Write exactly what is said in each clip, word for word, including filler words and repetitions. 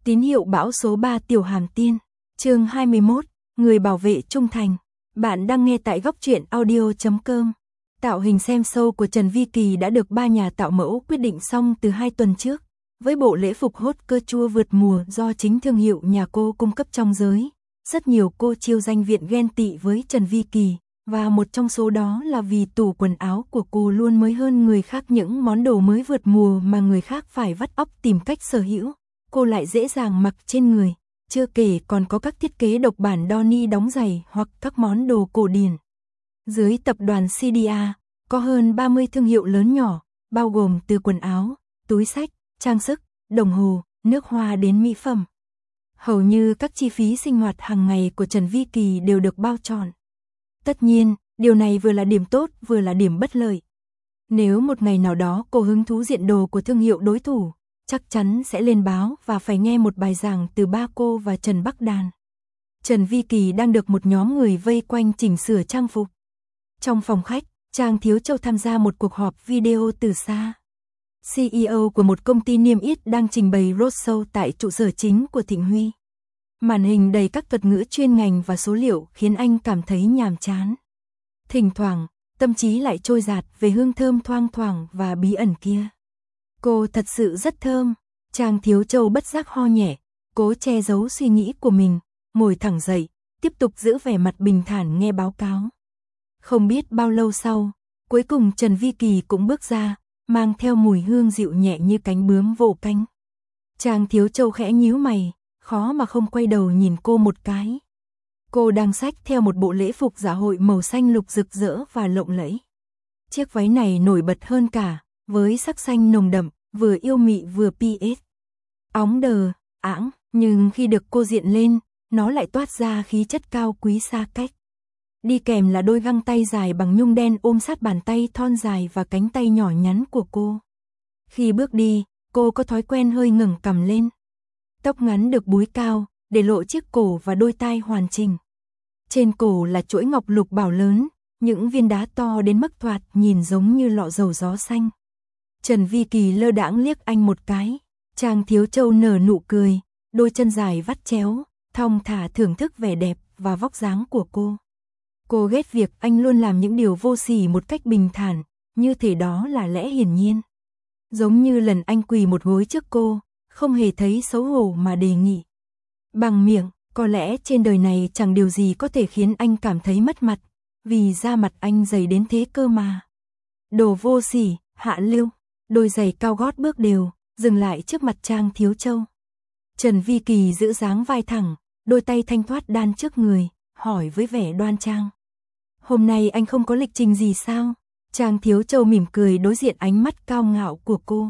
Tín hiệu bão số ba Tiểu Hàm Tiên, chương hai mươi mốt, người bảo vệ trung thành. Bạn đang nghe tại góc truyện audio chấm com. Tạo hình xem show của Trần Vi Kỳ đã được ba nhà tạo mẫu quyết định xong từ hai tuần trước, với bộ lễ phục hot cơ chua vượt mùa do chính thương hiệu nhà cô cung cấp trong giới. Rất nhiều cô chiêu danh viện ghen tị với Trần Vi Kỳ, và một trong số đó là vì tủ quần áo của cô luôn mới hơn người khác những món đồ mới vượt mùa mà người khác phải vắt óc tìm cách sở hữu. Cô lại dễ dàng mặc trên người, chưa kể còn có các thiết kế độc bản Donny đóng giày hoặc các món đồ cổ điển. Dưới tập đoàn xê đê a, có hơn ba mươi thương hiệu lớn nhỏ, bao gồm từ quần áo, túi xách, trang sức, đồng hồ, nước hoa đến mỹ phẩm. Hầu như các chi phí sinh hoạt hàng ngày của Trần Vi Kỳ đều được bao trọn. Tất nhiên, điều này vừa là điểm tốt vừa là điểm bất lợi. Nếu một ngày nào đó cô hứng thú diện đồ của thương hiệu đối thủ, chắc chắn sẽ lên báo và phải nghe một bài giảng từ ba cô và Trần Bắc Đàn. Trần Vi Kỳ đang được một nhóm người vây quanh chỉnh sửa trang phục. Trong phòng khách, Trang Thiếu Châu tham gia một cuộc họp video từ xa. xê e ô của một công ty niêm yết đang trình bày roadshow tại trụ sở chính của Thịnh Huy. Màn hình đầy các thuật ngữ chuyên ngành và số liệu khiến anh cảm thấy nhàm chán. Thỉnh thoảng, tâm trí lại trôi dạt về hương thơm thoang thoảng và bí ẩn kia. Cô thật sự rất thơm. Trang Thiếu Châu bất giác ho nhẹ, cố che giấu suy nghĩ của mình, ngồi thẳng dậy, tiếp tục giữ vẻ mặt bình thản nghe báo cáo. Không biết bao lâu sau, cuối cùng Trần Vi Kỳ cũng bước ra, mang theo mùi hương dịu nhẹ như cánh bướm vỗ cánh. Trang Thiếu Châu khẽ nhíu mày, khó mà không quay đầu nhìn cô một cái. Cô đang xách theo một bộ lễ phục dạ hội màu xanh lục rực rỡ và lộng lẫy. Chiếc váy này nổi bật hơn cả, với sắc xanh nồng đậm, vừa yêu mị vừa pê ét. Óng đờ, ẵng, nhưng khi được cô diện lên, nó lại toát ra khí chất cao quý xa cách. Đi kèm là đôi găng tay dài bằng nhung đen ôm sát bàn tay thon dài và cánh tay nhỏ nhắn của cô. Khi bước đi, cô có thói quen hơi ngẩng cằm lên. Tóc ngắn được búi cao, để lộ chiếc cổ và đôi tai hoàn chỉnh. Trên cổ là chuỗi ngọc lục bảo lớn, những viên đá to đến mức thoạt nhìn giống như lọ dầu gió xanh. Trần Vi Kỳ lơ đãng liếc anh một cái, Trang Thiếu Châu nở nụ cười, đôi chân dài vắt chéo, thong thả thưởng thức vẻ đẹp và vóc dáng của cô. Cô ghét việc anh luôn làm những điều vô sỉ một cách bình thản, như thể đó là lẽ hiển nhiên. Giống như lần anh quỳ một gối trước cô, không hề thấy xấu hổ mà đề nghị. Bằng miệng, có lẽ trên đời này chẳng điều gì có thể khiến anh cảm thấy mất mặt, vì da mặt anh dày đến thế cơ mà. Đồ vô sỉ, hạ lưu. Đôi giày cao gót bước đều, dừng lại trước mặt Trang Thiếu Châu. Trần Vi Kỳ giữ dáng vai thẳng, đôi tay thanh thoát đan trước người, hỏi với vẻ đoan trang. Hôm nay anh không có lịch trình gì sao? Trang Thiếu Châu mỉm cười đối diện ánh mắt cao ngạo của cô.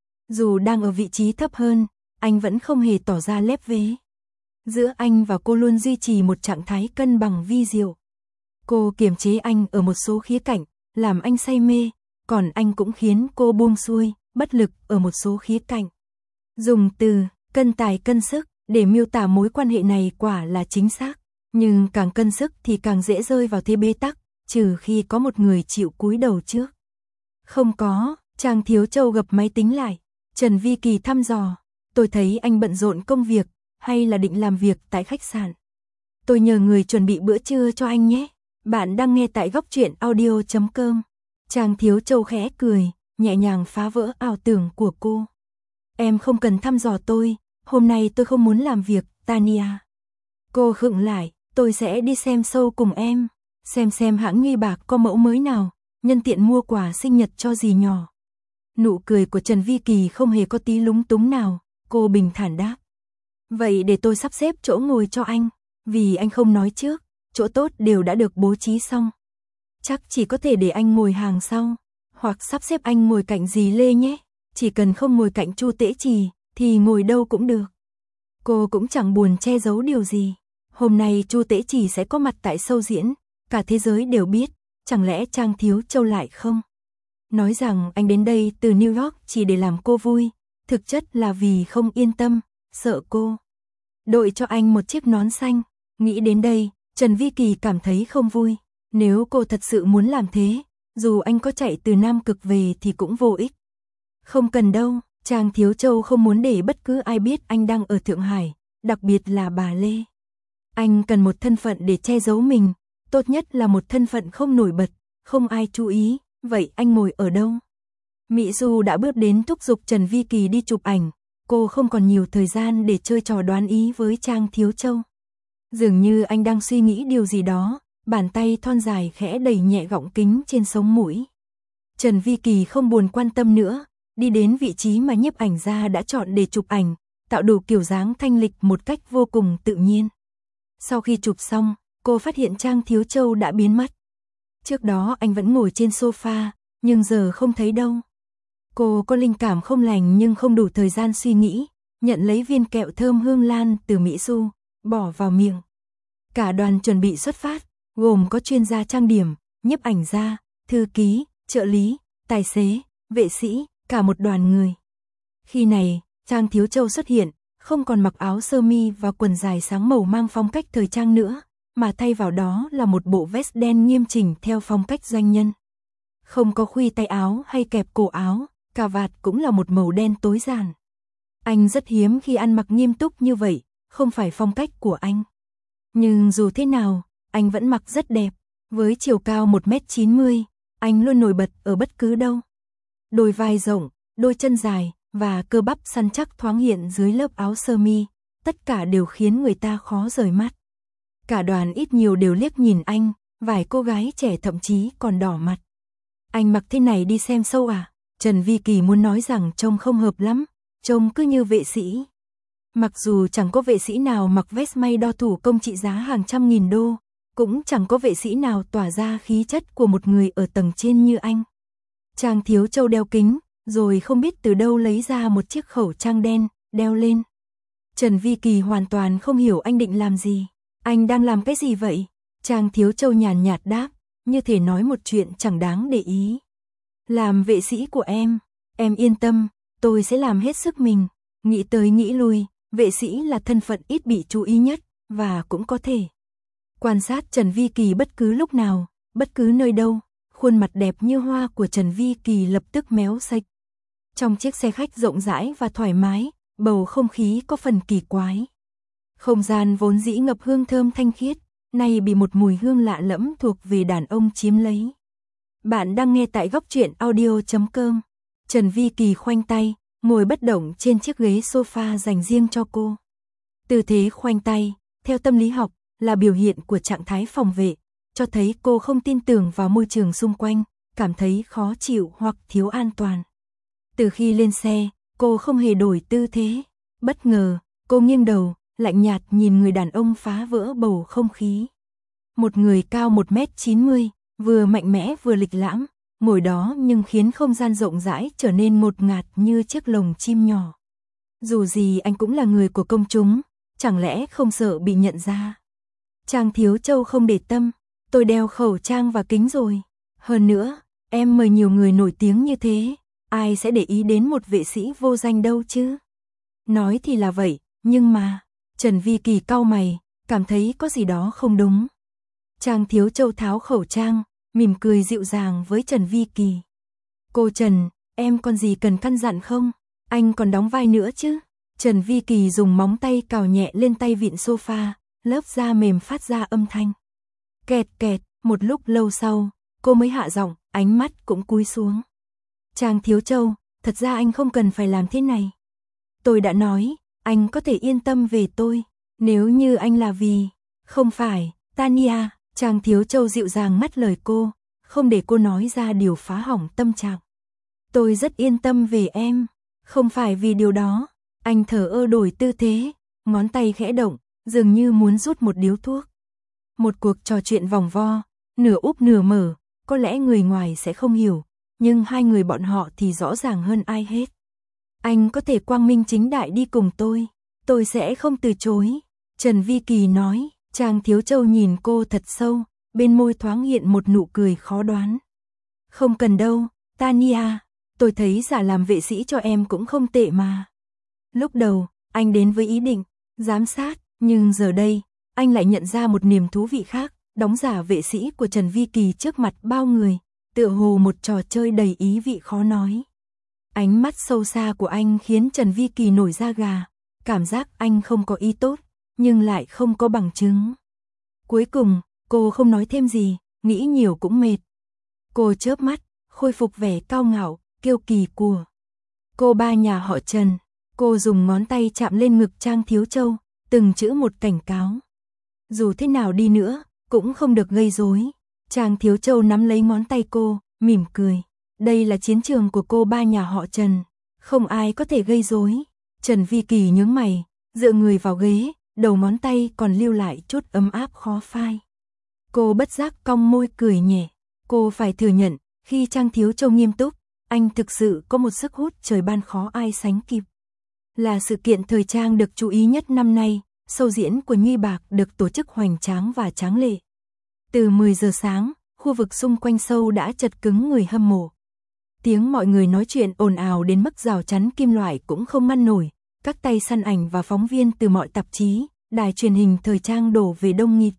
Dù đang ở vị trí thấp hơn, anh vẫn không hề tỏ ra lép vế. Giữa anh và cô luôn duy trì một trạng thái cân bằng vi diệu. Cô kiềm chế anh ở một số khía cạnh, làm anh say mê. Còn anh cũng khiến cô buông xuôi, bất lực ở một số khía cạnh. Dùng từ cân tài cân sức để miêu tả mối quan hệ này quả là chính xác, nhưng càng cân sức thì càng dễ rơi vào thế bế tắc, trừ khi có một người chịu cúi đầu trước. Không có, Trang Thiếu Châu gập máy tính lại, Trần Vi Kỳ thăm dò, tôi thấy anh bận rộn công việc, hay là định làm việc tại khách sạn. Tôi nhờ người chuẩn bị bữa trưa cho anh nhé. Bạn đang nghe tại góc truyện audio chấm com. Trang Thiếu Châu khẽ cười, nhẹ nhàng phá vỡ ảo tưởng của cô. Em không cần thăm dò tôi, hôm nay tôi không muốn làm việc, Tania. Cô khựng lại, tôi sẽ đi xem show cùng em, xem xem hãng Nghi Bạc có mẫu mới nào, nhân tiện mua quà sinh nhật cho dì nhỏ. Nụ cười của Trần Vi Kỳ không hề có tí lúng túng nào, cô bình thản đáp. Vậy để tôi sắp xếp chỗ ngồi cho anh, vì anh không nói trước, chỗ tốt đều đã được bố trí xong. Chắc chỉ có thể để anh ngồi hàng sau, hoặc sắp xếp anh ngồi cạnh dì Lê nhé, chỉ cần không ngồi cạnh Chu Tễ Trì, thì ngồi đâu cũng được. Cô cũng chẳng buồn che giấu điều gì, hôm nay Chu Tễ Trì sẽ có mặt tại show diễn, cả thế giới đều biết, chẳng lẽ Trang Thiếu Châu lại không? Nói rằng anh đến đây từ New York chỉ để làm cô vui, thực chất là vì không yên tâm, sợ cô đội cho anh một chiếc nón xanh. Nghĩ đến đây, Trần Vi Kỳ cảm thấy không vui. Nếu cô thật sự muốn làm thế, dù anh có chạy từ Nam Cực về thì cũng vô ích. Không cần đâu, Trang Thiếu Châu không muốn để bất cứ ai biết anh đang ở Thượng Hải, đặc biệt là bà Lê. Anh cần một thân phận để che giấu mình, tốt nhất là một thân phận không nổi bật, không ai chú ý. Vậy anh ngồi ở đâu? Mỹ Du đã bước đến thúc giục Trần Vi Kỳ đi chụp ảnh, cô không còn nhiều thời gian để chơi trò đoán ý với Trang Thiếu Châu. Dường như anh đang suy nghĩ điều gì đó, bàn tay thon dài khẽ đẩy nhẹ gọng kính trên sống mũi. Trần Vi Kỳ không buồn quan tâm nữa, đi đến vị trí mà nhiếp ảnh gia đã chọn để chụp ảnh, tạo đủ kiểu dáng thanh lịch một cách vô cùng tự nhiên. Sau khi chụp xong, cô phát hiện Trang Thiếu Châu đã biến mất. Trước đó anh vẫn ngồi trên sofa, nhưng giờ không thấy đâu. Cô có linh cảm không lành nhưng không đủ thời gian suy nghĩ, nhận lấy viên kẹo thơm hương lan từ Mỹ Du, bỏ vào miệng. Cả đoàn chuẩn bị xuất phát, gồm có chuyên gia trang điểm, nhiếp ảnh gia, thư ký, trợ lý, tài xế, vệ sĩ, cả một đoàn người. Khi này, Trang Thiếu Châu xuất hiện, không còn mặc áo sơ mi và quần dài sáng màu mang phong cách thời trang nữa, mà thay vào đó là một bộ vest đen nghiêm chỉnh theo phong cách doanh nhân. Không có khuy tay áo hay kẹp cổ áo, cà vạt cũng là một màu đen tối giản. Anh rất hiếm khi ăn mặc nghiêm túc như vậy, không phải phong cách của anh. Nhưng dù thế nào, anh vẫn mặc rất đẹp, với chiều cao một mét chín mươi, anh luôn nổi bật ở bất cứ đâu. Đôi vai rộng, đôi chân dài và cơ bắp săn chắc thoáng hiện dưới lớp áo sơ mi, tất cả đều khiến người ta khó rời mắt. Cả đoàn ít nhiều đều liếc nhìn anh, vài cô gái trẻ thậm chí còn đỏ mặt. Anh mặc thế này đi xem show à? Trần Vi Kỳ muốn nói rằng trông không hợp lắm, trông cứ như vệ sĩ. Mặc dù chẳng có vệ sĩ nào mặc vest may đo thủ công trị giá hàng trăm nghìn đô, cũng chẳng có vệ sĩ nào tỏa ra khí chất của một người ở tầng trên như anh. Trang Thiếu Châu đeo kính, rồi không biết từ đâu lấy ra một chiếc khẩu trang đen, đeo lên. Trần Vi Kỳ hoàn toàn không hiểu anh định làm gì. Anh đang làm cái gì vậy? Trang Thiếu Châu nhàn nhạt đáp, như thể nói một chuyện chẳng đáng để ý. Làm vệ sĩ của em, em yên tâm, tôi sẽ làm hết sức mình. Nghĩ tới nghĩ lui, vệ sĩ là thân phận ít bị chú ý nhất, và cũng có thể quan sát Trần Vi Kỳ bất cứ lúc nào, bất cứ nơi đâu. Khuôn mặt đẹp như hoa của Trần Vi Kỳ lập tức méo sạch. Trong chiếc xe khách rộng rãi và thoải mái, bầu không khí có phần kỳ quái. Không gian vốn dĩ ngập hương thơm thanh khiết, nay bị một mùi hương lạ lẫm thuộc về đàn ông chiếm lấy. Bạn đang nghe tại góc truyện audio chấm com. Trần Vi Kỳ khoanh tay, ngồi bất động trên chiếc ghế sofa dành riêng cho cô. Tư thế khoanh tay, theo tâm lý học, là biểu hiện của trạng thái phòng vệ, cho thấy cô không tin tưởng vào môi trường xung quanh, cảm thấy khó chịu hoặc thiếu an toàn. Từ khi lên xe, cô không hề đổi tư thế. Bất ngờ, cô nghiêng đầu, lạnh nhạt nhìn người đàn ông phá vỡ bầu không khí. Một người cao một mét chín mươi, vừa mạnh mẽ vừa lịch lãm, ngồi đó nhưng khiến không gian rộng rãi trở nên ngột ngạt như chiếc lồng chim nhỏ. Dù gì anh cũng là người của công chúng, chẳng lẽ không sợ bị nhận ra? Trang Thiếu Châu không để tâm, tôi đeo khẩu trang và kính rồi. Hơn nữa, em mời nhiều người nổi tiếng như thế, ai sẽ để ý đến một vệ sĩ vô danh đâu chứ? Nói thì là vậy, nhưng mà... Trần Vi Kỳ cau mày, cảm thấy có gì đó không đúng. Trang Thiếu Châu tháo khẩu trang, mỉm cười dịu dàng với Trần Vi Kỳ. Cô Trần, em còn gì cần căn dặn không? Anh còn đóng vai nữa chứ? Trần Vi Kỳ dùng móng tay cào nhẹ lên tay vịn sofa, lớp da mềm phát ra âm thanh. Kẹt kẹt, một lúc lâu sau, cô mới hạ giọng, ánh mắt cũng cúi xuống. Trang Thiếu Châu, thật ra anh không cần phải làm thế này. Tôi đã nói, anh có thể yên tâm về tôi, nếu như anh là vì... Không phải, Tania, Trang Thiếu Châu dịu dàng ngắt lời cô, không để cô nói ra điều phá hỏng tâm trạng. Tôi rất yên tâm về em, không phải vì điều đó. Anh thở ơ đổi tư thế, ngón tay khẽ động, dường như muốn rút một điếu thuốc. Một cuộc trò chuyện vòng vo, nửa úp nửa mở, có lẽ người ngoài sẽ không hiểu, nhưng hai người bọn họ thì rõ ràng hơn ai hết. Anh có thể quang minh chính đại đi cùng tôi, tôi sẽ không từ chối. Trần Vi Kỳ nói. Trang Thiếu Châu nhìn cô thật sâu, bên môi thoáng hiện một nụ cười khó đoán. Không cần đâu, Tania, tôi thấy giả làm vệ sĩ cho em cũng không tệ mà. Lúc đầu, anh đến với ý định giám sát, nhưng giờ đây, anh lại nhận ra một niềm thú vị khác, đóng giả vệ sĩ của Trần Vi Kỳ trước mặt bao người, tựa hồ một trò chơi đầy ý vị khó nói. Ánh mắt sâu xa của anh khiến Trần Vi Kỳ nổi da gà, cảm giác anh không có ý tốt, nhưng lại không có bằng chứng. Cuối cùng, cô không nói thêm gì, nghĩ nhiều cũng mệt. Cô chớp mắt, khôi phục vẻ cao ngạo, kiêu kỳ của cô ba nhà họ Trần. Cô dùng ngón tay chạm lên ngực Trang Thiếu Châu, từng chữ một cảnh cáo. Dù thế nào đi nữa, cũng không được gây rối. Trang Thiếu Châu nắm lấy ngón tay cô, mỉm cười. Đây là chiến trường của cô ba nhà họ Trần, không ai có thể gây rối. Trần Vi Kỳ nhướng mày, dựa người vào ghế, đầu ngón tay còn lưu lại chút ấm áp khó phai. Cô bất giác cong môi cười nhẹ. Cô phải thừa nhận, khi Trang Thiếu Châu nghiêm túc, anh thực sự có một sức hút trời ban khó ai sánh kịp. Là sự kiện thời trang được chú ý nhất năm nay, show diễn của Nhi Bạc được tổ chức hoành tráng và tráng lệ. Từ mười giờ sáng, khu vực xung quanh show đã chật cứng người hâm mộ. Tiếng mọi người nói chuyện ồn ào đến mức rào chắn kim loại cũng không ngăn nổi. Các tay săn ảnh và phóng viên từ mọi tạp chí, đài truyền hình thời trang đổ về đông nghịt.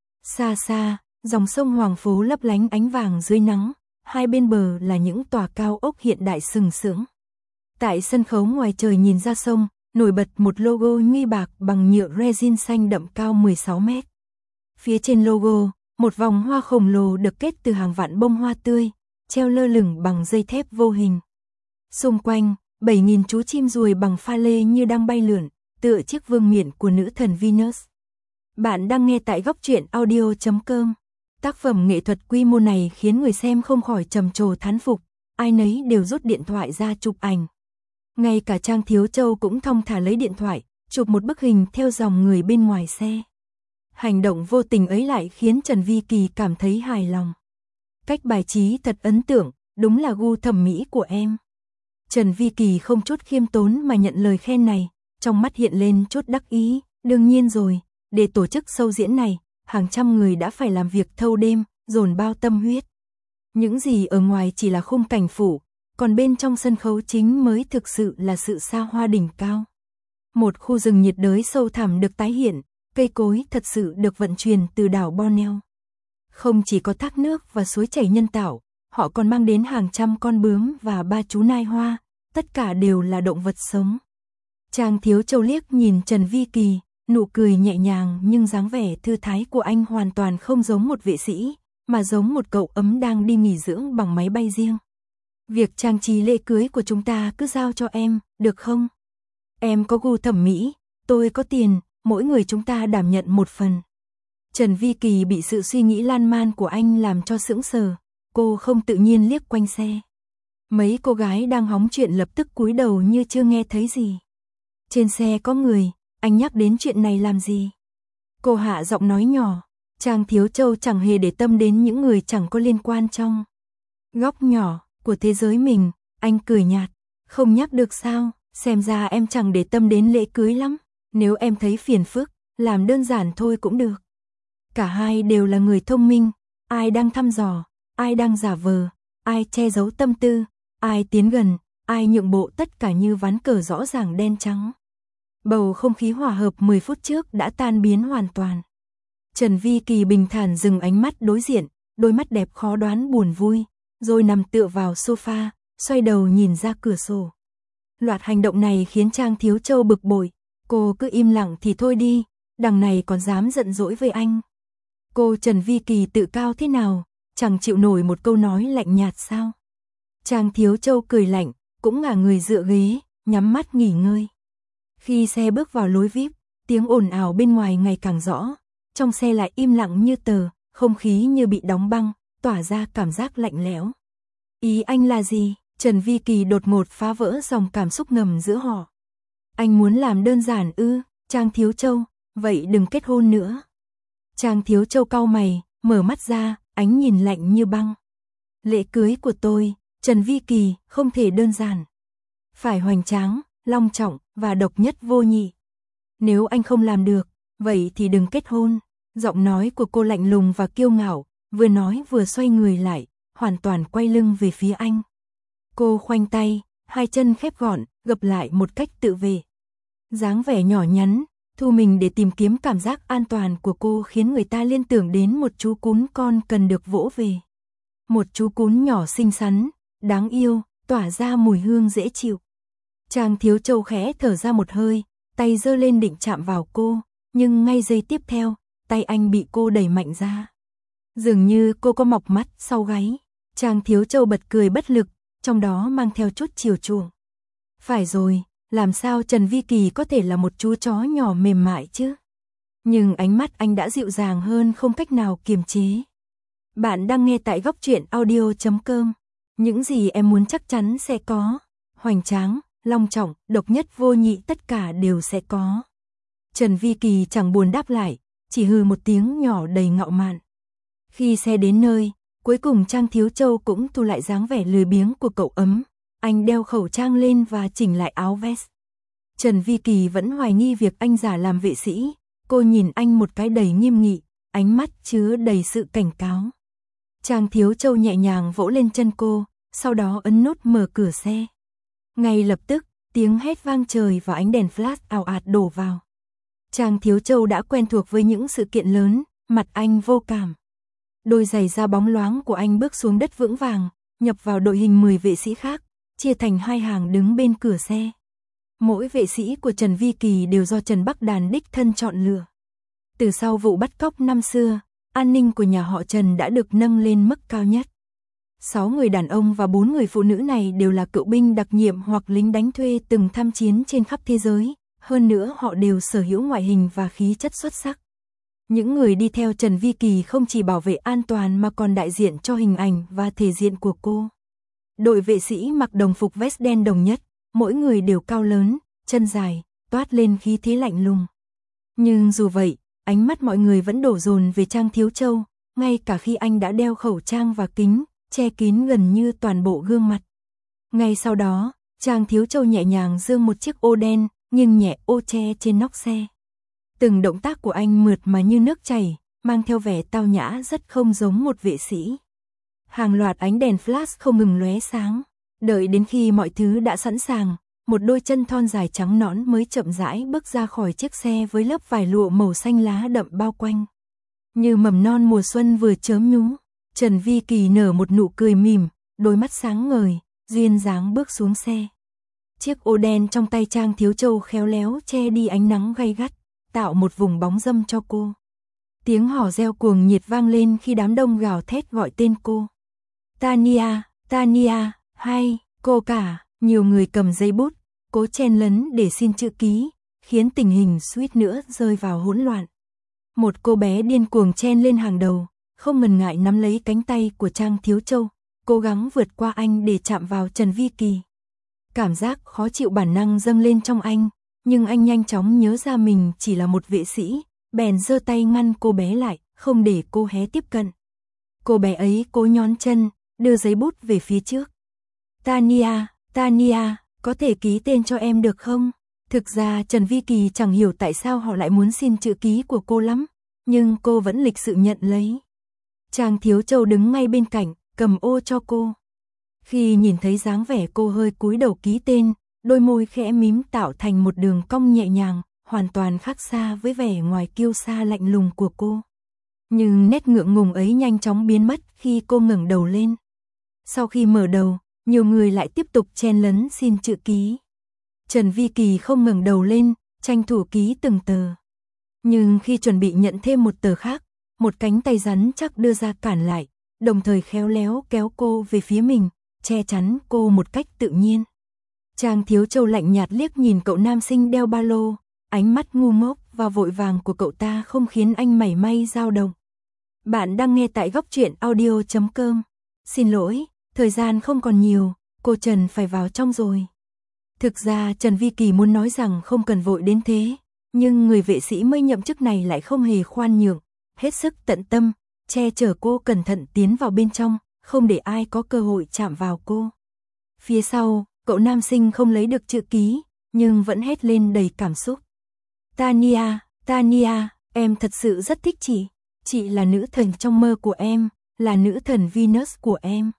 Xa xa, dòng sông Hoàng Phố lấp lánh ánh vàng dưới nắng, hai bên bờ là những tòa cao ốc hiện đại sừng sững. Tại sân khấu ngoài trời nhìn ra sông, nổi bật một logo Nhi Bạc bằng nhựa resin xanh đậm cao mười sáu mét. Phía trên logo, một vòng hoa khổng lồ được kết từ hàng vạn bông hoa tươi, treo lơ lửng bằng dây thép vô hình. Xung quanh, bảy nghìn chú chim ruồi bằng pha lê như đang bay lượn, tựa chiếc vương miện của nữ thần Venus. Bạn đang nghe tại góc truyện audio chấm com. Tác phẩm nghệ thuật quy mô này khiến người xem không khỏi trầm trồ thán phục, ai nấy đều rút điện thoại ra chụp ảnh. Ngay cả Trang Thiếu Châu cũng thong thả lấy điện thoại, chụp một bức hình theo dòng người bên ngoài xe. Hành động vô tình ấy lại khiến Trần Vi Kỳ cảm thấy hài lòng. Cách bài trí thật ấn tượng, đúng là gu thẩm mỹ của em. Trần Vi Kỳ không chút khiêm tốn mà nhận lời khen này, trong mắt hiện lên chút đắc ý, đương nhiên rồi, để tổ chức show diễn này, hàng trăm người đã phải làm việc thâu đêm, dồn bao tâm huyết. Những gì ở ngoài chỉ là khung cảnh phủ, còn bên trong sân khấu chính mới thực sự là sự xa hoa đỉnh cao. Một khu rừng nhiệt đới sâu thẳm được tái hiện, cây cối thật sự được vận chuyển từ đảo Borneo. Không chỉ có thác nước và suối chảy nhân tạo, họ còn mang đến hàng trăm con bướm và ba chú nai hoa, tất cả đều là động vật sống. Trang Thiếu Châu liếc nhìn Trần Vi Kỳ, nụ cười nhẹ nhàng nhưng dáng vẻ thư thái của anh hoàn toàn không giống một vệ sĩ, mà giống một cậu ấm đang đi nghỉ dưỡng bằng máy bay riêng. Việc trang trí lễ cưới của chúng ta cứ giao cho em, được không? Em có gu thẩm mỹ, tôi có tiền, mỗi người chúng ta đảm nhận một phần. Trần Vi Kỳ bị sự suy nghĩ lan man của anh làm cho sững sờ, cô không tự nhiên liếc quanh xe. Mấy cô gái đang hóng chuyện lập tức cúi đầu như chưa nghe thấy gì. Trên xe có người, anh nhắc đến chuyện này làm gì? Cô hạ giọng nói nhỏ, Trang Thiếu Châu chẳng hề để tâm đến những người chẳng có liên quan trong góc nhỏ của thế giới mình, anh cười nhạt, không nhắc được sao, xem ra em chẳng để tâm đến lễ cưới lắm, nếu em thấy phiền phức, làm đơn giản thôi cũng được. Cả hai đều là người thông minh, ai đang thăm dò, ai đang giả vờ, ai che giấu tâm tư, ai tiến gần, ai nhượng bộ, tất cả như ván cờ rõ ràng đen trắng. Bầu không khí hòa hợp mười phút trước đã tan biến hoàn toàn. Trần Vi Kỳ bình thản dừng ánh mắt đối diện, đôi mắt đẹp khó đoán buồn vui, rồi nằm tựa vào sofa, xoay đầu nhìn ra cửa sổ. Loạt hành động này khiến Trang Thiếu Châu bực bội, cô cứ im lặng thì thôi đi, đằng này còn dám giận dỗi với anh. Cô Trần Vi Kỳ tự cao thế nào, chẳng chịu nổi một câu nói lạnh nhạt sao? Trang Thiếu Châu cười lạnh, cũng ngả người dựa ghế, nhắm mắt nghỉ ngơi. Khi xe bước vào lối vi ai pi, tiếng ồn ào bên ngoài ngày càng rõ, trong xe lại im lặng như tờ, không khí như bị đóng băng, tỏa ra cảm giác lạnh lẽo. Ý anh là gì? Trần Vi Kỳ đột ngột phá vỡ dòng cảm xúc ngầm giữa họ. Anh muốn làm đơn giản ư? Trang Thiếu Châu, vậy đừng kết hôn nữa. Trang Thiếu Châu cau mày, mở mắt ra, ánh nhìn lạnh như băng. Lễ cưới của tôi, Trần Vi Kỳ, không thể đơn giản. Phải hoành tráng, long trọng và độc nhất vô nhị. Nếu anh không làm được, vậy thì đừng kết hôn. Giọng nói của cô lạnh lùng và kiêu ngạo, vừa nói vừa xoay người lại, hoàn toàn quay lưng về phía anh. Cô khoanh tay, hai chân khép gọn, gập lại một cách tự vệ. Dáng vẻ nhỏ nhắn, thu mình để tìm kiếm cảm giác an toàn của cô khiến người ta liên tưởng đến một chú cún con cần được vỗ về. Một chú cún nhỏ xinh xắn, đáng yêu, tỏa ra mùi hương dễ chịu. Trang Thiếu Châu khẽ thở ra một hơi, tay giơ lên định chạm vào cô, nhưng ngay giây tiếp theo, tay anh bị cô đẩy mạnh ra. Dường như cô có mọc mắt sau gáy. Trang Thiếu Châu bật cười bất lực, trong đó mang theo chút chiều chuộng. Phải rồi, làm sao Trần Vi Kỳ có thể là một chú chó nhỏ mềm mại chứ? Nhưng ánh mắt anh đã dịu dàng hơn không cách nào kiềm chế. Bạn đang nghe tại góc truyện audio chấm com. Những gì em muốn chắc chắn sẽ có. Hoành tráng, long trọng, độc nhất vô nhị tất cả đều sẽ có. Trần Vi Kỳ chẳng buồn đáp lại, chỉ hừ một tiếng nhỏ đầy ngạo mạn. Khi xe đến nơi, cuối cùng Trang Thiếu Châu cũng thu lại dáng vẻ lười biếng của cậu ấm. Anh đeo khẩu trang lên và chỉnh lại áo vest. Trần Vi Kỳ vẫn hoài nghi việc anh giả làm vệ sĩ. Cô nhìn anh một cái đầy nghiêm nghị, ánh mắt chứa đầy sự cảnh cáo. Trang Thiếu Châu nhẹ nhàng vỗ lên chân cô, sau đó ấn nút mở cửa xe. Ngay lập tức, tiếng hét vang trời và ánh đèn flash ào ạt đổ vào. Trang Thiếu Châu đã quen thuộc với những sự kiện lớn, mặt anh vô cảm. Đôi giày da bóng loáng của anh bước xuống đất vững vàng, nhập vào đội hình mười vệ sĩ khác, chia thành hai hàng đứng bên cửa xe. Mỗi vệ sĩ của Trần Vi Kỳ đều do Trần Bắc Đàn đích thân chọn lựa. Từ sau vụ bắt cóc năm xưa, an ninh của nhà họ Trần đã được nâng lên mức cao nhất. Sáu người đàn ông và bốn người phụ nữ này đều là cựu binh đặc nhiệm hoặc lính đánh thuê từng tham chiến trên khắp thế giới, hơn nữa họ đều sở hữu ngoại hình và khí chất xuất sắc. Những người đi theo Trần Vi Kỳ không chỉ bảo vệ an toàn mà còn đại diện cho hình ảnh và thể diện của cô. Đội vệ sĩ mặc đồng phục vest đen đồng nhất, mỗi người đều cao lớn, chân dài, toát lên khí thế lạnh lùng. Nhưng dù vậy, ánh mắt mọi người vẫn đổ dồn về Trang Thiếu Châu, ngay cả khi anh đã đeo khẩu trang và kính, che kín gần như toàn bộ gương mặt. Ngay sau đó, Trang Thiếu Châu nhẹ nhàng giương một chiếc ô đen, nghiêng nhẹ ô che trên nóc xe. Từng động tác của anh mượt mà như nước chảy, mang theo vẻ tao nhã rất không giống một vệ sĩ. Hàng loạt ánh đèn flash không ngừng lóe sáng, đợi đến khi mọi thứ đã sẵn sàng, một đôi chân thon dài trắng nõn mới chậm rãi bước ra khỏi chiếc xe với lớp vải lụa màu xanh lá đậm bao quanh. Như mầm non mùa xuân vừa chớm nhú, Trần Vi Kỳ nở một nụ cười mỉm, đôi mắt sáng ngời, duyên dáng bước xuống xe. Chiếc ô đen trong tay Trang Thiếu Châu khéo léo che đi ánh nắng gay gắt, tạo một vùng bóng râm cho cô. Tiếng hò reo cuồng nhiệt vang lên khi đám đông gào thét gọi tên cô. Tania, Tania, hay, cô cả, nhiều người cầm giấy bút, cố chen lấn để xin chữ ký, khiến tình hình suýt nữa rơi vào hỗn loạn. Một cô bé điên cuồng chen lên hàng đầu, không ngần ngại nắm lấy cánh tay của Trang Thiếu Châu, cố gắng vượt qua anh để chạm vào Trần Vi Kỳ. Cảm giác khó chịu bản năng dâng lên trong anh, nhưng anh nhanh chóng nhớ ra mình chỉ là một vệ sĩ, bèn giơ tay ngăn cô bé lại, không để cô hé tiếp cận. Cô bé ấy cố nhón chân, đưa giấy bút về phía trước. Tania, Tania, có thể ký tên cho em được không? Thực ra Trần Vi Kỳ chẳng hiểu tại sao họ lại muốn xin chữ ký của cô lắm, nhưng cô vẫn lịch sự nhận lấy. Trang Thiếu Châu đứng ngay bên cạnh, cầm ô cho cô. Khi nhìn thấy dáng vẻ cô hơi cúi đầu ký tên, đôi môi khẽ mím tạo thành một đường cong nhẹ nhàng, hoàn toàn khác xa với vẻ ngoài kiêu sa lạnh lùng của cô. Nhưng nét ngượng ngùng ấy nhanh chóng biến mất khi cô ngẩng đầu lên. Sau khi mở đầu, nhiều người lại tiếp tục chen lấn xin chữ ký. Trần Vi Kỳ không ngẩng đầu lên, tranh thủ ký từng tờ. Nhưng khi chuẩn bị nhận thêm một tờ khác, một cánh tay rắn chắc đưa ra cản lại, đồng thời khéo léo kéo cô về phía mình, che chắn cô một cách tự nhiên. Trang Thiếu Châu lạnh nhạt liếc nhìn cậu nam sinh đeo ba lô, ánh mắt ngu ngốc và vội vàng của cậu ta không khiến anh mảy may dao động. Bạn đang nghe tại góc truyện audio chấm com. Xin lỗi, thời gian không còn nhiều, cô Trần phải vào trong rồi. Thực ra Trần Vi Kỳ muốn nói rằng không cần vội đến thế, nhưng người vệ sĩ mới nhậm chức này lại không hề khoan nhượng, hết sức tận tâm, che chở cô cẩn thận tiến vào bên trong, không để ai có cơ hội chạm vào cô. Phía sau, cậu nam sinh không lấy được chữ ký, nhưng vẫn hét lên đầy cảm xúc. Tania, Tania, em thật sự rất thích chị. Chị là nữ thần trong mơ của em, là nữ thần Venus của em.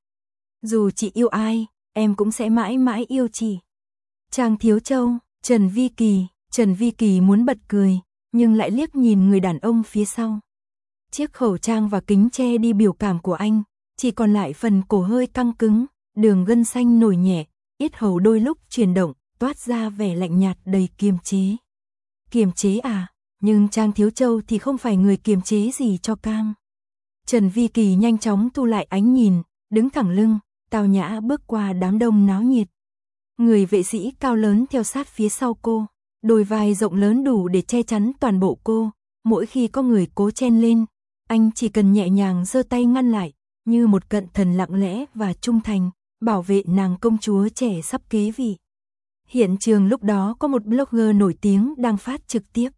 Dù chị yêu ai, em cũng sẽ mãi mãi yêu chị. Trang Thiếu Châu, Trần Vi Kỳ, Trần Vi Kỳ muốn bật cười, nhưng lại liếc nhìn người đàn ông phía sau. Chiếc khẩu trang và kính che đi biểu cảm của anh, chỉ còn lại phần cổ hơi căng cứng, đường gân xanh nổi nhẹ, yết hầu đôi lúc chuyển động, toát ra vẻ lạnh nhạt đầy kiềm chế. Kiềm chế à, nhưng Trang Thiếu Châu thì không phải người kiềm chế gì cho cam. Trần Vi Kỳ nhanh chóng thu lại ánh nhìn, đứng thẳng lưng, tao nhã bước qua đám đông náo nhiệt. Người vệ sĩ cao lớn theo sát phía sau cô, đôi vai rộng lớn đủ để che chắn toàn bộ cô, mỗi khi có người cố chen lên, anh chỉ cần nhẹ nhàng giơ tay ngăn lại, như một cận thần lặng lẽ và trung thành, bảo vệ nàng công chúa trẻ sắp kế vị. Hiện trường lúc đó có một blogger nổi tiếng đang phát trực tiếp.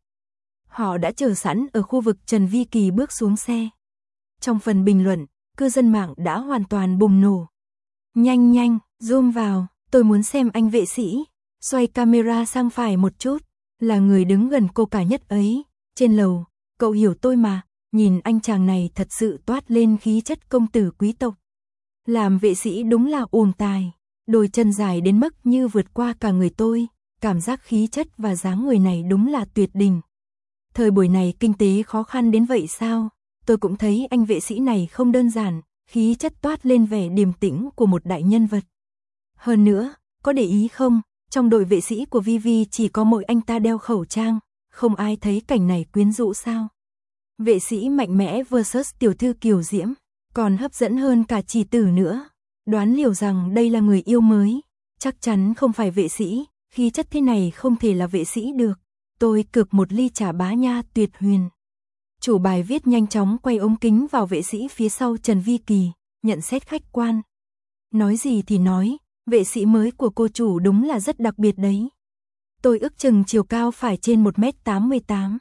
Họ đã chờ sẵn ở khu vực Trần Vi Kỳ bước xuống xe. Trong phần bình luận, cư dân mạng đã hoàn toàn bùng nổ. Nhanh nhanh, zoom vào, tôi muốn xem anh vệ sĩ. Xoay camera sang phải một chút, là người đứng gần cô cả nhất ấy. Trên lầu, cậu hiểu tôi mà, nhìn anh chàng này thật sự toát lên khí chất công tử quý tộc. Làm vệ sĩ đúng là uồn tài, đôi chân dài đến mức như vượt qua cả người tôi, cảm giác khí chất và dáng người này đúng là tuyệt đỉnh. Thời buổi này kinh tế khó khăn đến vậy sao? Tôi cũng thấy anh vệ sĩ này không đơn giản, khí chất toát lên vẻ điềm tĩnh của một đại nhân vật. Hơn nữa, có để ý không, trong đội vệ sĩ của Vivi chỉ có mỗi anh ta đeo khẩu trang, không ai thấy cảnh này quyến rũ sao? Vệ sĩ mạnh mẽ versus tiểu thư kiều diễm, còn hấp dẫn hơn cả chỉ tử nữa. Đoán liều rằng đây là người yêu mới, chắc chắn không phải vệ sĩ, khí chất thế này không thể là vệ sĩ được. Tôi cực một ly trà bá nha tuyệt huyền. Chủ bài viết nhanh chóng quay ống kính vào vệ sĩ phía sau Trần Vi Kỳ, nhận xét khách quan. Nói gì thì nói, vệ sĩ mới của cô chủ đúng là rất đặc biệt đấy. Tôi ước chừng chiều cao phải trên một mét tám mươi tám.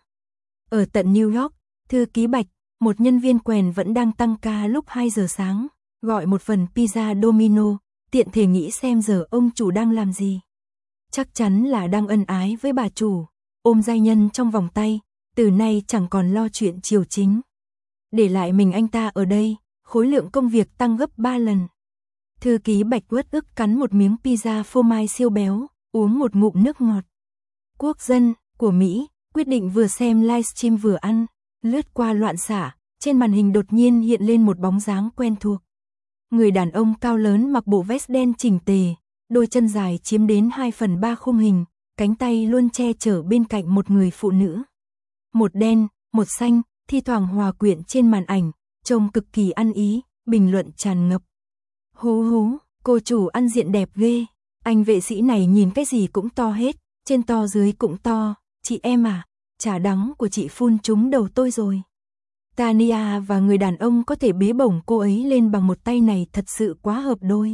Ở tận New York, thư ký Bạch, một nhân viên quèn vẫn đang tăng ca lúc hai giờ sáng, gọi một phần pizza Domino, tiện thể nghĩ xem giờ ông chủ đang làm gì. Chắc chắn là đang ân ái với bà chủ, ôm giai nhân trong vòng tay, từ nay chẳng còn lo chuyện triều chính. Để lại mình anh ta ở đây, khối lượng công việc tăng gấp ba lần. Thư ký Bạch uất ức cắn một miếng pizza phô mai siêu béo, uống một ngụm nước ngọt. Quốc dân của Mỹ quyết định vừa xem livestream vừa ăn, lướt qua loạn xả, trên màn hình đột nhiên hiện lên một bóng dáng quen thuộc. Người đàn ông cao lớn mặc bộ vest đen chỉnh tề, đôi chân dài chiếm đến hai phần ba khung hình, cánh tay luôn che chở bên cạnh một người phụ nữ. Một đen, một xanh, thi thoảng hòa quyện trên màn ảnh, trông cực kỳ ăn ý, bình luận tràn ngập. Hú hú, cô chủ ăn diện đẹp ghê, anh vệ sĩ này nhìn cái gì cũng to hết, trên to dưới cũng to, chị em à, trà đắng của chị phun trúng đầu tôi rồi. Tania và người đàn ông có thể bế bổng cô ấy lên bằng một tay này thật sự quá hợp đôi.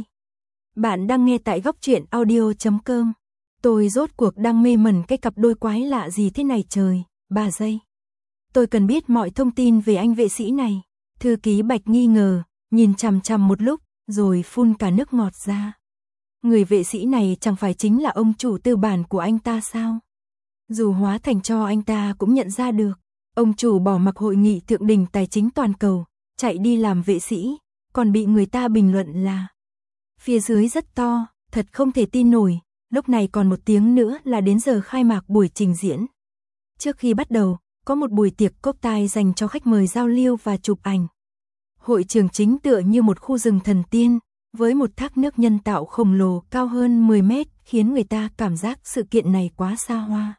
Bạn đang nghe tại góc truyện audio chấm com. Tôi rốt cuộc đang mê mẩn cái cặp đôi quái lạ gì thế này trời, ba giây. Tôi cần biết mọi thông tin về anh vệ sĩ này. Thư ký Bạch nghi ngờ, nhìn chằm chằm một lúc, rồi phun cả nước ngọt ra. Người vệ sĩ này chẳng phải chính là ông chủ tư bản của anh ta sao? Dù hóa thành cho anh ta cũng nhận ra được. Ông chủ bỏ mặc hội nghị thượng đỉnh tài chính toàn cầu, chạy đi làm vệ sĩ, còn bị người ta bình luận là phía dưới rất to, thật không thể tin nổi, lúc này còn một tiếng nữa là đến giờ khai mạc buổi trình diễn. Trước khi bắt đầu, có một buổi tiệc cocktail dành cho khách mời giao lưu và chụp ảnh. Hội trường chính tựa như một khu rừng thần tiên, với một thác nước nhân tạo khổng lồ cao hơn mười mét, khiến người ta cảm giác sự kiện này quá xa hoa.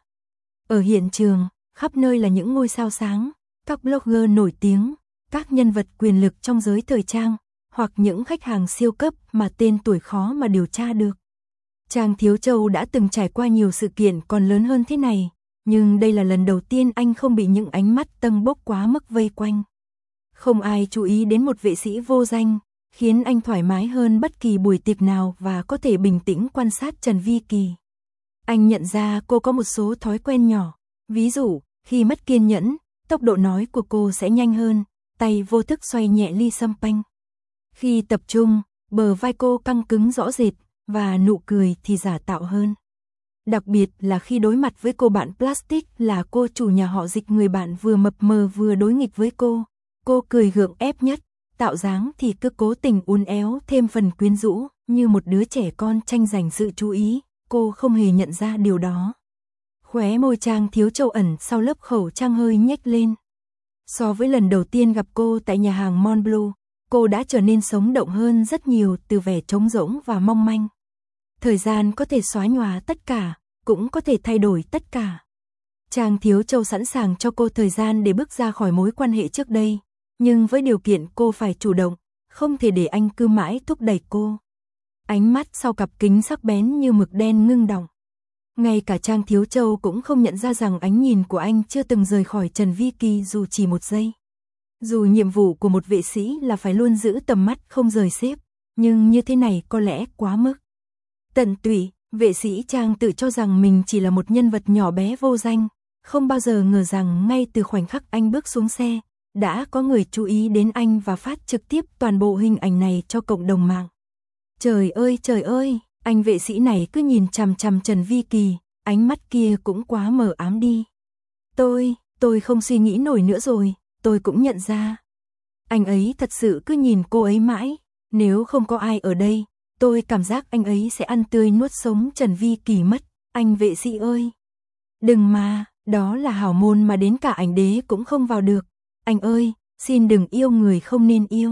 Ở hiện trường, khắp nơi là những ngôi sao sáng, các blogger nổi tiếng, các nhân vật quyền lực trong giới thời trang, hoặc những khách hàng siêu cấp mà tên tuổi khó mà điều tra được. Trang Thiếu Châu đã từng trải qua nhiều sự kiện còn lớn hơn thế này, nhưng đây là lần đầu tiên anh không bị những ánh mắt tâng bốc quá mức vây quanh. Không ai chú ý đến một vệ sĩ vô danh, khiến anh thoải mái hơn bất kỳ buổi tiệc nào và có thể bình tĩnh quan sát Trần Vi Kỳ. Anh nhận ra cô có một số thói quen nhỏ, ví dụ, khi mất kiên nhẫn, tốc độ nói của cô sẽ nhanh hơn, tay vô thức xoay nhẹ ly champagne. Khi tập trung, bờ vai cô căng cứng rõ rệt, và nụ cười thì giả tạo hơn. Đặc biệt là khi đối mặt với cô bạn plastic là cô chủ nhà họ Dịch, người bạn vừa mập mờ vừa đối nghịch với cô. Cô cười gượng ép nhất, tạo dáng thì cứ cố tình uốn éo thêm phần quyến rũ, như một đứa trẻ con tranh giành sự chú ý, cô không hề nhận ra điều đó. Khóe môi Trang Thiếu Châu ẩn sau lớp khẩu trang hơi nhếch lên. So với lần đầu tiên gặp cô tại nhà hàng Montblanc, cô đã trở nên sống động hơn rất nhiều từ vẻ trống rỗng và mong manh. Thời gian có thể xóa nhòa tất cả, cũng có thể thay đổi tất cả. Trang Thiếu Châu sẵn sàng cho cô thời gian để bước ra khỏi mối quan hệ trước đây, nhưng với điều kiện cô phải chủ động, không thể để anh cứ mãi thúc đẩy cô. Ánh mắt sau cặp kính sắc bén như mực đen ngưng đọng. Ngay cả Trang Thiếu Châu cũng không nhận ra rằng ánh nhìn của anh chưa từng rời khỏi Trần Vi Kỳ dù chỉ một giây. Dù nhiệm vụ của một vệ sĩ là phải luôn giữ tầm mắt không rời sếp, nhưng như thế này có lẽ quá mức. Tận tụy, vệ sĩ Trang tự cho rằng mình chỉ là một nhân vật nhỏ bé vô danh, không bao giờ ngờ rằng ngay từ khoảnh khắc anh bước xuống xe, đã có người chú ý đến anh và phát trực tiếp toàn bộ hình ảnh này cho cộng đồng mạng. Trời ơi trời ơi, anh vệ sĩ này cứ nhìn chằm chằm Trần Vi Kỳ, ánh mắt kia cũng quá mờ ám đi. Tôi, tôi không suy nghĩ nổi nữa rồi, tôi cũng nhận ra. Anh ấy thật sự cứ nhìn cô ấy mãi, nếu không có ai ở đây, tôi cảm giác anh ấy sẽ ăn tươi nuốt sống Trần Vi Kỳ mất, anh vệ sĩ ơi. Đừng mà, đó là hảo môn mà đến cả ảnh đế cũng không vào được. Anh ơi, xin đừng yêu người không nên yêu.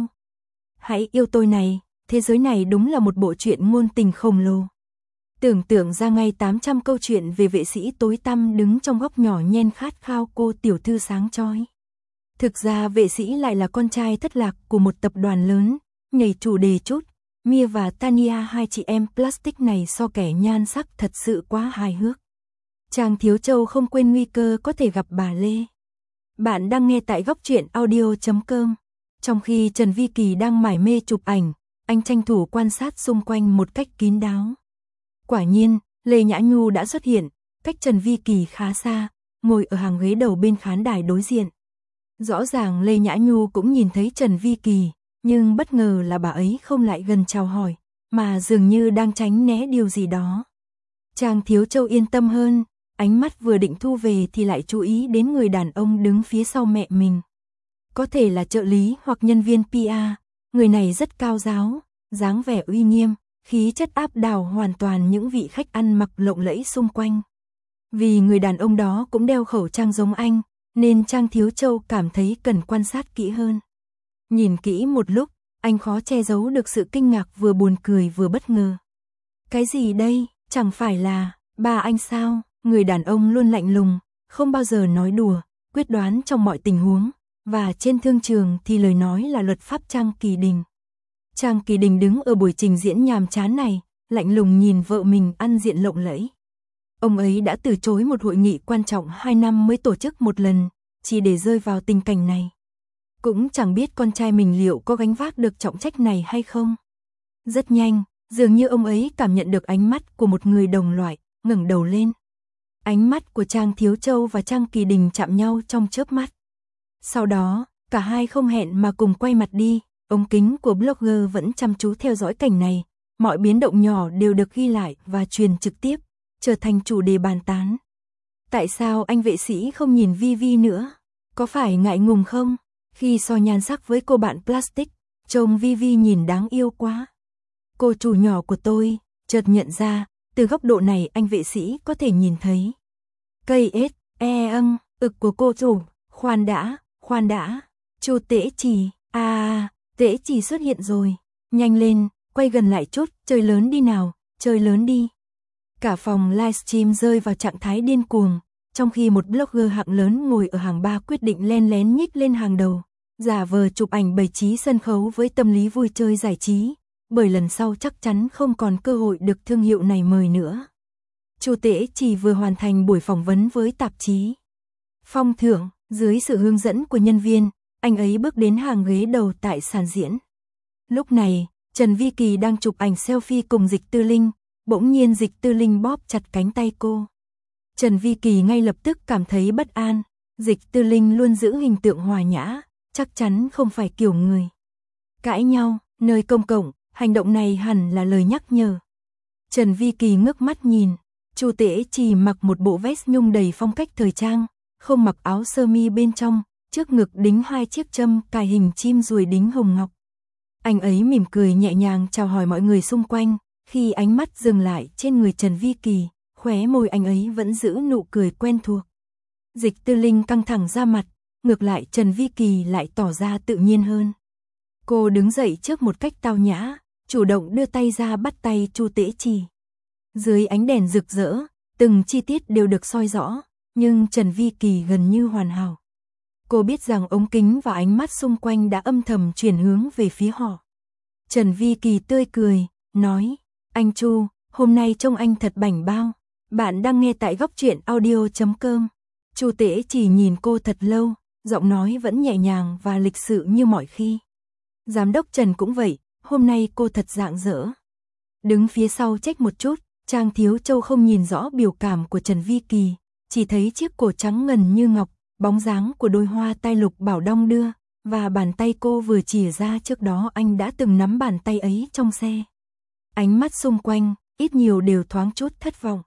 Hãy yêu tôi này, thế giới này đúng là một bộ truyện ngôn tình khổng lồ. Tưởng tượng ra ngay tám trăm câu chuyện về vệ sĩ tối tăm đứng trong góc nhỏ nhen khát khao cô tiểu thư sáng chói. Thực ra vệ sĩ lại là con trai thất lạc của một tập đoàn lớn, nhảy chủ đề chút. Mia và Tania hai chị em plastic này so kẻ nhan sắc thật sự quá hài hước. Trang Thiếu Châu không quên nguy cơ có thể gặp bà Lê. Bạn đang nghe tại góc truyện audio chấm com. Trong khi Trần Vi Kỳ đang mải mê chụp ảnh, anh tranh thủ quan sát xung quanh một cách kín đáo. Quả nhiên, Lê Nhã Nhu đã xuất hiện, cách Trần Vi Kỳ khá xa, ngồi ở hàng ghế đầu bên khán đài đối diện. Rõ ràng Lê Nhã Nhu cũng nhìn thấy Trần Vi Kỳ, nhưng bất ngờ là bà ấy không lại gần chào hỏi, mà dường như đang tránh né điều gì đó. Trang Thiếu Châu yên tâm hơn, ánh mắt vừa định thu về thì lại chú ý đến người đàn ông đứng phía sau mẹ mình. Có thể là trợ lý hoặc nhân viên pê e, người này rất cao giáo, dáng vẻ uy nghiêm, khí chất áp đảo hoàn toàn những vị khách ăn mặc lộng lẫy xung quanh. Vì người đàn ông đó cũng đeo khẩu trang giống anh, nên Trang Thiếu Châu cảm thấy cần quan sát kỹ hơn. Nhìn kỹ một lúc, anh khó che giấu được sự kinh ngạc vừa buồn cười vừa bất ngờ. Cái gì đây, chẳng phải là ba anh sao? Người đàn ông luôn lạnh lùng, không bao giờ nói đùa, quyết đoán trong mọi tình huống, và trên thương trường thì lời nói là luật pháp. Trang Kỳ Đình. Trang Kỳ Đình đứng ở buổi trình diễn nhàm chán này, lạnh lùng nhìn vợ mình ăn diện lộng lẫy. Ông ấy đã từ chối một hội nghị quan trọng hai năm mới tổ chức một lần, chỉ để rơi vào tình cảnh này. Cũng chẳng biết con trai mình liệu có gánh vác được trọng trách này hay không. Rất nhanh, dường như ông ấy cảm nhận được ánh mắt của một người đồng loại, ngẩng đầu lên. Ánh mắt của Trang Thiếu Châu và Trang Kỳ Đình chạm nhau trong chớp mắt. Sau đó, cả hai không hẹn mà cùng quay mặt đi, ống kính của blogger vẫn chăm chú theo dõi cảnh này, mọi biến động nhỏ đều được ghi lại và truyền trực tiếp, trở thành chủ đề bàn tán. Tại sao anh vệ sĩ không nhìn Vi Vi nữa? Có phải ngại ngùng không? Khi so nhan sắc với cô bạn plastic, trông Vi Vi nhìn đáng yêu quá. Cô chủ nhỏ của tôi, chợt nhận ra, từ góc độ này anh vệ sĩ có thể nhìn thấy. Cây ết, e âng, ực của cô chủ, khoan đã, khoan đã, Chu Tễ Trì, à, Tễ Trì xuất hiện rồi, nhanh lên, quay gần lại chút, chơi lớn đi nào, chơi lớn đi. Cả phòng livestream rơi vào trạng thái điên cuồng, trong khi một blogger hạng lớn ngồi ở hàng ba quyết định len lén nhích lên hàng đầu, giả vờ chụp ảnh bày trí sân khấu với tâm lý vui chơi giải trí, bởi lần sau chắc chắn không còn cơ hội được thương hiệu này mời nữa. Chu Tễ chỉ vừa hoàn thành buổi phỏng vấn với tạp chí Phong Thưởng, dưới sự hướng dẫn của nhân viên, anh ấy bước đến hàng ghế đầu tại sàn diễn. Lúc này, Trần Vi Kỳ đang chụp ảnh selfie cùng Dịch Tư Linh, bỗng nhiên Dịch Tư Linh bóp chặt cánh tay cô. Trần Vi Kỳ ngay lập tức cảm thấy bất an, Dịch Tư Linh luôn giữ hình tượng hòa nhã, chắc chắn không phải kiểu người cãi nhau, nơi công cộng, hành động này hẳn là lời nhắc nhở. Trần Vi Kỳ ngước mắt nhìn, Chu Tễ chỉ mặc một bộ vest nhung đầy phong cách thời trang, không mặc áo sơ mi bên trong, trước ngực đính hai chiếc châm cài hình chim ruồi đính hồng ngọc. Anh ấy mỉm cười nhẹ nhàng chào hỏi mọi người xung quanh, khi ánh mắt dừng lại trên người Trần Vi Kỳ, khóe môi anh ấy vẫn giữ nụ cười quen thuộc. Dịch Tư Linh căng thẳng ra mặt, ngược lại Trần Vi Kỳ lại tỏ ra tự nhiên hơn. Cô đứng dậy trước một cách tao nhã, chủ động đưa tay ra bắt tay Chu Tễ Trì. Dưới ánh đèn rực rỡ, từng chi tiết đều được soi rõ, nhưng Trần Vi Kỳ gần như hoàn hảo. Cô biết rằng ống kính và ánh mắt xung quanh đã âm thầm chuyển hướng về phía họ. Trần Vi Kỳ tươi cười, nói, anh Chu, hôm nay trông anh thật bảnh bao. Bạn đang nghe tại góc truyện audio chấm com. Chu Tễ Trì nhìn cô thật lâu, giọng nói vẫn nhẹ nhàng và lịch sự như mọi khi. Giám đốc Trần cũng vậy, hôm nay cô thật rạng rỡ. Đứng phía sau trách một chút, Trang Thiếu Châu không nhìn rõ biểu cảm của Trần Vi Kỳ, chỉ thấy chiếc cổ trắng ngần như ngọc, bóng dáng của đôi hoa tai lục bảo đong đưa, và bàn tay cô vừa chìa ra trước đó anh đã từng nắm bàn tay ấy trong xe. Ánh mắt xung quanh, ít nhiều đều thoáng chút thất vọng.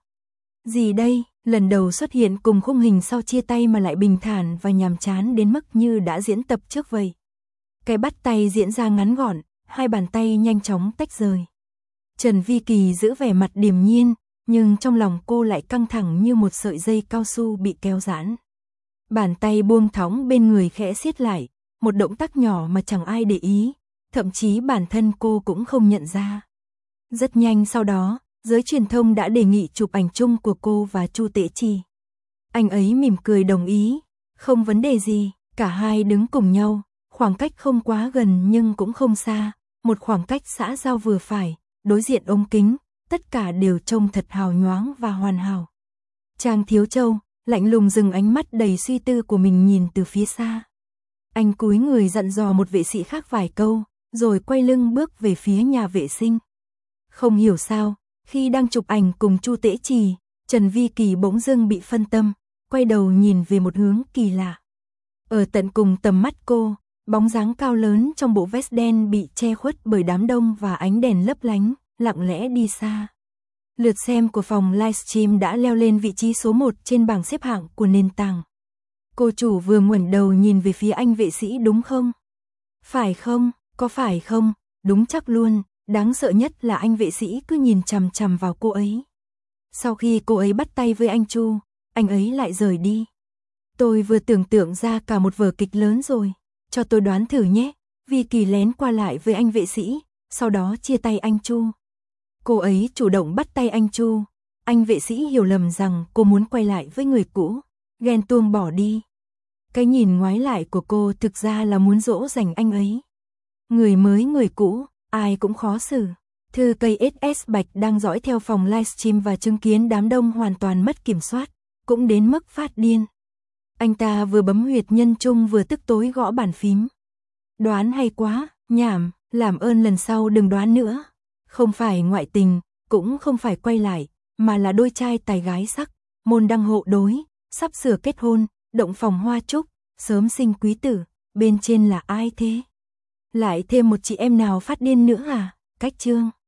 Gì đây, lần đầu xuất hiện cùng khung hình sau chia tay mà lại bình thản và nhàm chán đến mức như đã diễn tập trước vậy. Cái bắt tay diễn ra ngắn gọn, hai bàn tay nhanh chóng tách rời. Trần Vi Kỳ giữ vẻ mặt điềm nhiên, nhưng trong lòng cô lại căng thẳng như một sợi dây cao su bị kéo giãn. Bàn tay buông thõng bên người khẽ siết lại, một động tác nhỏ mà chẳng ai để ý, thậm chí bản thân cô cũng không nhận ra. Rất nhanh sau đó, giới truyền thông đã đề nghị chụp ảnh chung của cô và Chu Tễ Trì. Anh ấy mỉm cười đồng ý, không vấn đề gì, cả hai đứng cùng nhau, khoảng cách không quá gần nhưng cũng không xa, một khoảng cách xã giao vừa phải, đối diện ống kính, tất cả đều trông thật hào nhoáng và hoàn hảo. Trang Thiếu Châu lạnh lùng dừng ánh mắt đầy suy tư của mình nhìn từ phía xa. Anh cúi người dặn dò một vệ sĩ khác vài câu, rồi quay lưng bước về phía nhà vệ sinh. Không hiểu sao, khi đang chụp ảnh cùng Chu Tễ Trì, Trần Vi Kỳ bỗng dưng bị phân tâm, quay đầu nhìn về một hướng kỳ lạ. Ở tận cùng tầm mắt cô, bóng dáng cao lớn trong bộ vest đen bị che khuất bởi đám đông và ánh đèn lấp lánh, lặng lẽ đi xa. Lượt xem của phòng livestream đã leo lên vị trí số một trên bảng xếp hạng của nền tảng. Cô chủ vừa ngoảnh đầu nhìn về phía anh vệ sĩ đúng không? Phải không, có phải không, đúng chắc luôn, đáng sợ nhất là anh vệ sĩ cứ nhìn chằm chằm vào cô ấy. Sau khi cô ấy bắt tay với anh Chu, anh ấy lại rời đi. Tôi vừa tưởng tượng ra cả một vở kịch lớn rồi, cho tôi đoán thử nhé, Vi Kỳ lén qua lại với anh vệ sĩ, sau đó chia tay anh Chu. Cô ấy chủ động bắt tay anh Chu, anh vệ sĩ hiểu lầm rằng cô muốn quay lại với người cũ, ghen tuông bỏ đi. Cái nhìn ngoái lại của cô thực ra là muốn dỗ dành anh ấy. Người mới người cũ, ai cũng khó xử. Thư cây ét ét Bạch đang dõi theo phòng livestream và chứng kiến đám đông hoàn toàn mất kiểm soát, cũng đến mức phát điên. Anh ta vừa bấm huyệt nhân trung vừa tức tối gõ bàn phím. Đoán hay quá, nhảm, làm ơn lần sau đừng đoán nữa. Không phải ngoại tình, cũng không phải quay lại, mà là đôi trai tài gái sắc, môn đăng hộ đối, sắp sửa kết hôn, động phòng hoa trúc, sớm sinh quý tử, bên trên là ai thế? Lại thêm một chị em nào phát điên nữa à? Cách chương.